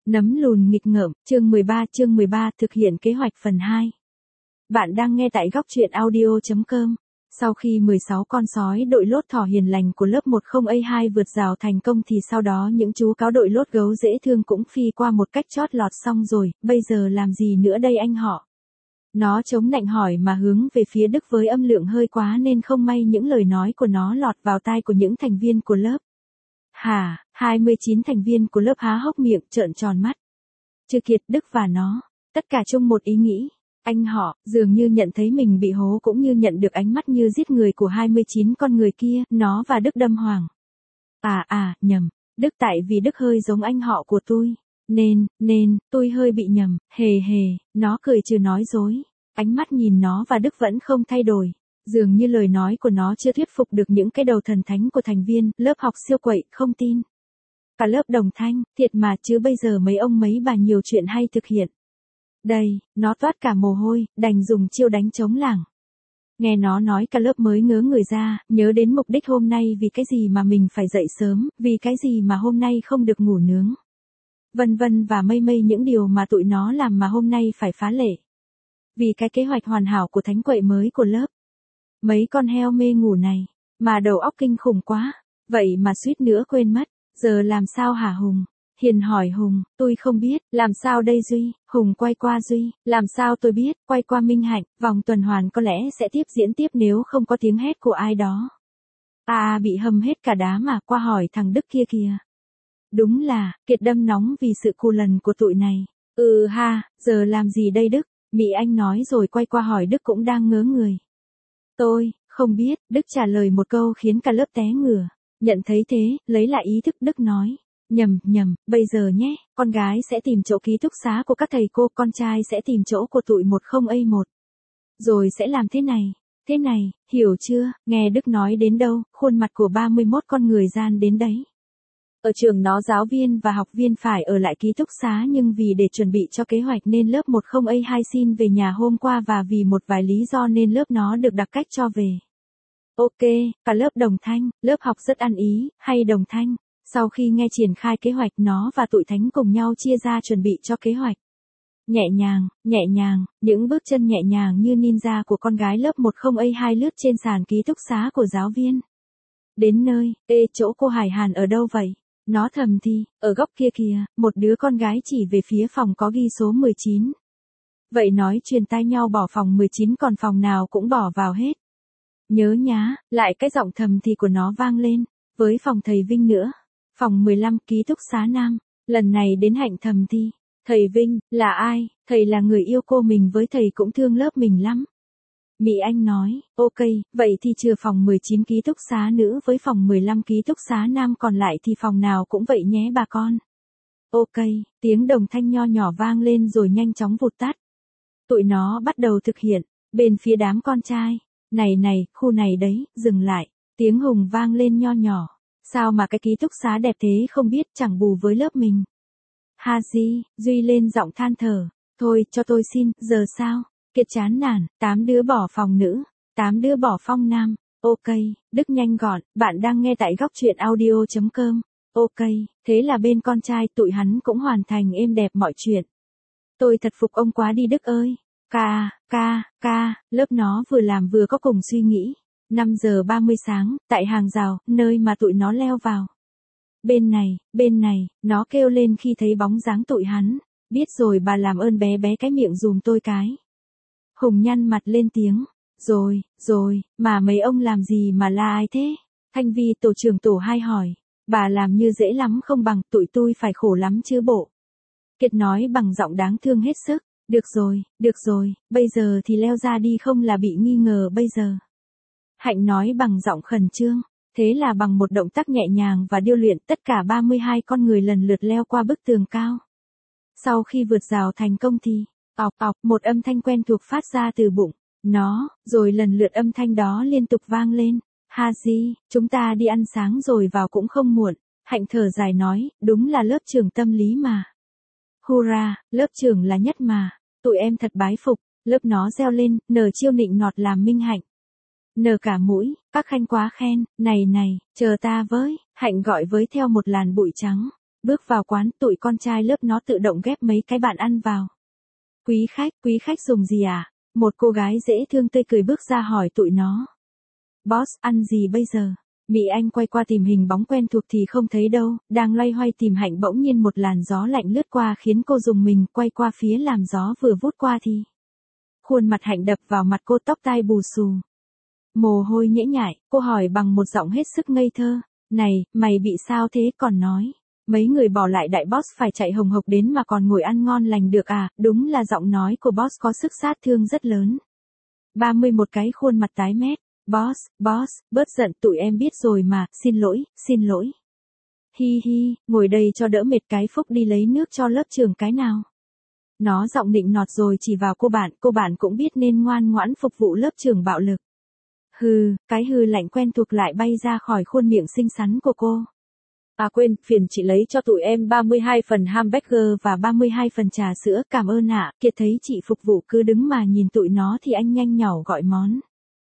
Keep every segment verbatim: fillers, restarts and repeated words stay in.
Nấm lùn nghịch ngợm, chương mười ba, chương mười ba thực hiện kế hoạch phần hai. Bạn đang nghe tại góc truyện audio chấm com. Sau khi mười sáu con sói đội lốt thỏ hiền lành của lớp một không A hai vượt rào thành công thì sau đó những chú cáo đội lốt gấu dễ thương cũng phi qua một cách chót lọt xong rồi, bây giờ làm gì nữa đây anh họ? Nó chống nạnh hỏi mà hướng về phía Đức với âm lượng hơi quá nên không may những lời nói của nó lọt vào tai của những thành viên của lớp. Hả, hai mươi chín thành viên của lớp há hốc miệng trợn tròn mắt. Trừ Kiệt, Đức và nó, tất cả chung một ý nghĩ. Anh họ, dường như nhận thấy mình bị hố cũng như nhận được ánh mắt như giết người của hai mươi chín con người kia, nó và Đức đâm hoàng. À à, nhầm, Đức tại vì Đức hơi giống anh họ của tôi. Nên, nên, tôi hơi bị nhầm, hề hề, nó cười trừ nói dối. Ánh mắt nhìn nó và Đức vẫn không thay đổi. Dường như lời nói của nó chưa thuyết phục được những cái đầu thần thánh của thành viên, lớp học siêu quậy, không tin. Cả lớp đồng thanh, thiệt mà chứ bây giờ mấy ông mấy bà nhiều chuyện hay thực hiện. Đây, nó toát cả mồ hôi, đành dùng chiêu đánh trống lảng. Nghe nó nói cả lớp mới ngớ người ra, nhớ đến mục đích hôm nay vì cái gì mà mình phải dậy sớm, vì cái gì mà hôm nay không được ngủ nướng. Vân vân và mây mây những điều mà tụi nó làm mà hôm nay phải phá lệ. Vì cái kế hoạch hoàn hảo của thánh quậy mới của lớp. Mấy con heo mê ngủ này, mà đầu óc kinh khủng quá, vậy mà suýt nữa quên mất, giờ làm sao hả Hùng? Hiền hỏi Hùng, tôi không biết, làm sao đây Duy? Hùng quay qua Duy, làm sao tôi biết, quay qua Minh Hạnh, vòng tuần hoàn có lẽ sẽ tiếp diễn tiếp nếu không có tiếng hét của ai đó. À bị hâm hết cả đá mà, qua hỏi thằng Đức kia kìa. Đúng là, Kiệt đâm nóng vì sự cù lần của tụi này. Ừ ha, giờ làm gì đây Đức? Mỹ Anh nói rồi quay qua hỏi Đức cũng đang ngớ người. Tôi, không biết, Đức trả lời một câu khiến cả lớp té ngửa. Nhận thấy thế, lấy lại ý thức Đức nói. Nhầm, nhầm, bây giờ nhé, con gái sẽ tìm chỗ ký túc xá của các thầy cô, con trai sẽ tìm chỗ của tụi một không A một. Rồi sẽ làm thế này, thế này, hiểu chưa, nghe Đức nói đến đâu, khuôn mặt của ba mươi mốt con người gian đến đấy. Ở trường nó giáo viên và học viên phải ở lại ký túc xá nhưng vì để chuẩn bị cho kế hoạch nên lớp một không A hai xin về nhà hôm qua và vì một vài lý do nên lớp nó được đặc cách cho về. Ok, cả lớp đồng thanh, lớp học rất ăn ý, hay đồng thanh. Sau khi nghe triển khai kế hoạch nó và tụi thánh cùng nhau chia ra chuẩn bị cho kế hoạch. Nhẹ nhàng, nhẹ nhàng, những bước chân nhẹ nhàng như ninja của con gái lớp một không A hai lướt trên sàn ký túc xá của giáo viên. Đến nơi, ê chỗ cô Hải Hàn ở đâu vậy? Nó thầm thì, ở góc kia kìa, một đứa con gái chỉ về phía phòng có ghi số mười chín. Vậy nói truyền tai nhau bỏ phòng mười chín còn phòng nào cũng bỏ vào hết. Nhớ nhá, lại cái giọng thầm thì của nó vang lên, với phòng thầy Vinh nữa. Phòng mười lăm ký túc xá nam, lần này đến Hạnh thầm thì, thầy Vinh, là ai, thầy là người yêu cô mình với thầy cũng thương lớp mình lắm. Mỹ Anh nói, ok, vậy thì trừ phòng mười chín ký túc xá nữ với phòng mười lăm ký túc xá nam còn lại thì phòng nào cũng vậy nhé bà con. Ok, tiếng đồng thanh nho nhỏ vang lên rồi nhanh chóng vụt tắt. Tụi nó bắt đầu thực hiện, bên phía đám con trai, này này, khu này đấy, dừng lại, tiếng Hùng vang lên nho nhỏ. Sao mà cái ký túc xá đẹp thế không biết chẳng bù với lớp mình. Ha di, Duy lên giọng than thở, thôi cho tôi xin, giờ sao? Kiệt chán nản, tám đứa bỏ phòng nữ, tám đứa bỏ phòng nam, ok, Đức nhanh gọn, bạn đang nghe tại góc truyện audio chấm com, ok, thế là bên con trai tụi hắn cũng hoàn thành êm đẹp mọi chuyện. Tôi thật phục ông quá đi Đức ơi, ca, ca, ca, lớp nó vừa làm vừa có cùng suy nghĩ. năm giờ ba mươi sáng, tại hàng rào, nơi mà tụi nó leo vào. Bên này, bên này, nó kêu lên khi thấy bóng dáng tụi hắn. Biết rồi bà làm ơn bé bé cái miệng dùm tôi cái. Hùng nhăn mặt lên tiếng. Rồi, rồi, mà mấy ông làm gì mà la ai thế? Thanh Vi tổ trưởng tổ hai hỏi. Bà làm như dễ lắm không bằng tụi tôi phải khổ lắm chứ bộ. Kiệt nói bằng giọng đáng thương hết sức. Được rồi, được rồi, bây giờ thì leo ra đi không là bị nghi ngờ bây giờ. Hạnh nói bằng giọng khẩn trương, thế là bằng một động tác nhẹ nhàng và điêu luyện tất cả ba mươi hai con người lần lượt leo qua bức tường cao. Sau khi vượt rào thành công thì, ọc ọc, một âm thanh quen thuộc phát ra từ bụng nó, rồi lần lượt âm thanh đó liên tục vang lên. Ha di, chúng ta đi ăn sáng rồi vào cũng không muộn. Hạnh thở dài nói, đúng là lớp trưởng tâm lý mà. Hurra, lớp trưởng là nhất mà, tụi em thật bái phục, lớp nó reo lên, nở chiêu nịnh nọt làm Minh Hạnh. Nở cả mũi, các khanh quá khen, này này, chờ ta với, Hạnh gọi với theo một làn bụi trắng. Bước vào quán, tụi con trai lớp nó tự động ghép mấy cái bàn ăn vào. Quý khách, quý khách dùng gì à? Một cô gái dễ thương tươi cười bước ra hỏi tụi nó. Boss, ăn gì bây giờ? Mỹ Anh quay qua tìm hình bóng quen thuộc thì không thấy đâu, đang loay hoay tìm Hạnh bỗng nhiên một làn gió lạnh lướt qua khiến cô dùng mình quay qua phía làm gió vừa vút qua thì. Khuôn mặt Hạnh đập vào mặt cô, tóc tai bù xù. Mồ hôi nhễ nhại, cô hỏi bằng một giọng hết sức ngây thơ. Này, mày bị sao thế? Còn nói. Mấy người bỏ lại đại boss phải chạy hồng hộc đến mà còn ngồi ăn ngon lành được à? Đúng là giọng nói của boss có sức sát thương rất lớn. ba mươi mốt cái khuôn mặt tái mét. Boss, boss, bớt giận, tụi em biết rồi mà, xin lỗi, xin lỗi. Hi hi, ngồi đây cho đỡ mệt, cái Phúc đi lấy nước cho lớp trưởng cái nào. Nó giọng nịnh nọt rồi chỉ vào cô bạn, cô bạn cũng biết nên ngoan ngoãn phục vụ lớp trưởng bạo lực. Hừ, cái hừ lạnh quen thuộc lại bay ra khỏi khuôn miệng xinh xắn của cô. À quên, phiền chị lấy cho tụi em ba mươi hai phần hamburger và ba mươi hai phần trà sữa, cảm ơn ạ. Kiệt thấy chị phục vụ cứ đứng mà nhìn tụi nó thì anh nhanh nhỏ gọi món.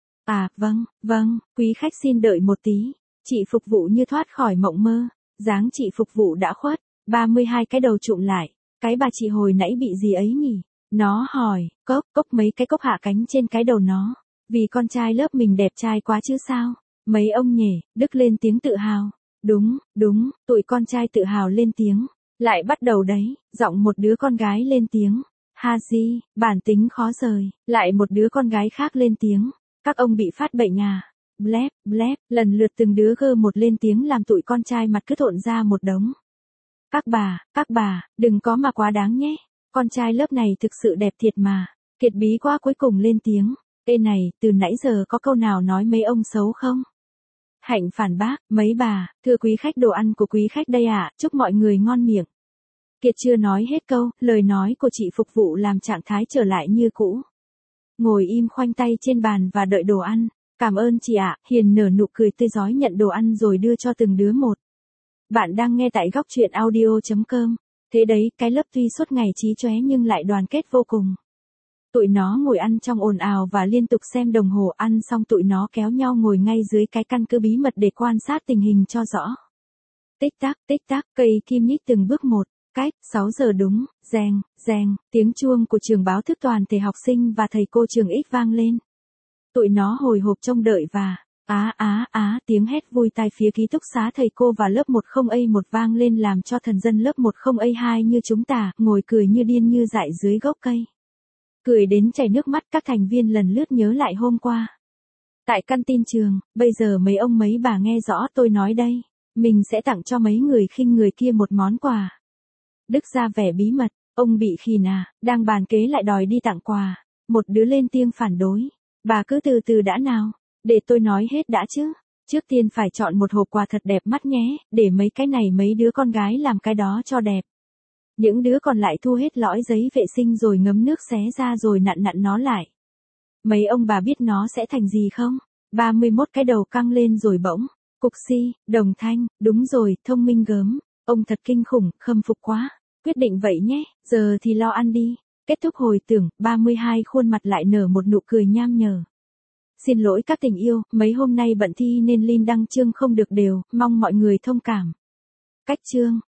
À, vâng, vâng, quý khách xin đợi một tí. Chị phục vụ như thoát khỏi mộng mơ. Dáng chị phục vụ đã khuất, ba mươi hai cái đầu trụm lại. Cái bà chị hồi nãy bị gì ấy nhỉ? Nó hỏi, cốc, cốc mấy cái cốc hạ cánh trên cái đầu nó. Vì con trai lớp mình đẹp trai quá chứ sao? Mấy ông nhỉ, Đức lên tiếng tự hào. Đúng, đúng, tụi con trai tự hào lên tiếng. Lại bắt đầu đấy, giọng một đứa con gái lên tiếng. Haji, bản tính khó rời. Lại một đứa con gái khác lên tiếng. Các ông bị phát bệnh à? Blep, blep, lần lượt từng đứa gơ một lên tiếng làm tụi con trai mặt cứ thộn ra một đống. Các bà, các bà, đừng có mà quá đáng nhé. Con trai lớp này thực sự đẹp thiệt mà. Kiệt bí quá cuối cùng lên tiếng. Ê này, từ nãy giờ có câu nào nói mấy ông xấu không? Hạnh phản bác, mấy bà, thưa quý khách đồ ăn của quý khách đây ạ, à, chúc mọi người ngon miệng. Kiệt chưa nói hết câu, lời nói của chị phục vụ làm trạng thái trở lại như cũ. Ngồi im khoanh tay trên bàn và đợi đồ ăn. Cảm ơn chị ạ, Hiền nở nụ cười tươi rói nhận đồ ăn rồi đưa cho từng đứa một. Bạn đang nghe tại góc truyện audio chấm com. Thế đấy, cái lớp tuy suốt ngày chí chóe nhưng lại đoàn kết vô cùng. Tụi nó ngồi ăn trong ồn ào và liên tục xem đồng hồ, ăn xong tụi nó kéo nhau ngồi ngay dưới cái căn cứ bí mật để quan sát tình hình cho rõ. Tích tắc, tích tắc, cây kim nhích từng bước một. Cách, sáu giờ đúng, reng, reng, tiếng chuông của trường báo thức toàn thể học sinh và thầy cô trường X vang lên. Tụi nó hồi hộp trông đợi và, á á á, tiếng hét vui tai phía ký túc xá thầy cô và lớp một không A một vang lên làm cho thần dân lớp một không A hai như chúng ta, ngồi cười như điên như dại dưới gốc cây. Cười đến chảy nước mắt, các thành viên lần lướt nhớ lại hôm qua. Tại căn tin trường, bây giờ mấy ông mấy bà nghe rõ tôi nói đây. Mình sẽ tặng cho mấy người khinh người kia một món quà. Đức ra vẻ bí mật, ông bị khìn à, đang bàn kế lại đòi đi tặng quà. Một đứa lên tiếng phản đối. Bà cứ từ từ đã nào, để tôi nói hết đã chứ. Trước tiên phải chọn một hộp quà thật đẹp mắt nhé, để mấy cái này mấy đứa con gái làm cái đó cho đẹp. Những đứa còn lại thu hết lõi giấy vệ sinh rồi ngấm nước xé ra rồi nặn nặn nó lại. Mấy ông bà biết nó sẽ thành gì không? ba mươi mốt cái đầu căng lên rồi bỗng. Cục si, đồng thanh, đúng rồi, thông minh gớm. Ông thật kinh khủng, khâm phục quá. Quyết định vậy nhé, giờ thì lo ăn đi. Kết thúc hồi tưởng, ba mươi hai khuôn mặt lại nở một nụ cười nham nhở. Xin lỗi các tình yêu, mấy hôm nay bận thi nên Linh đăng chương không được đều, mong mọi người thông cảm. Cách chương.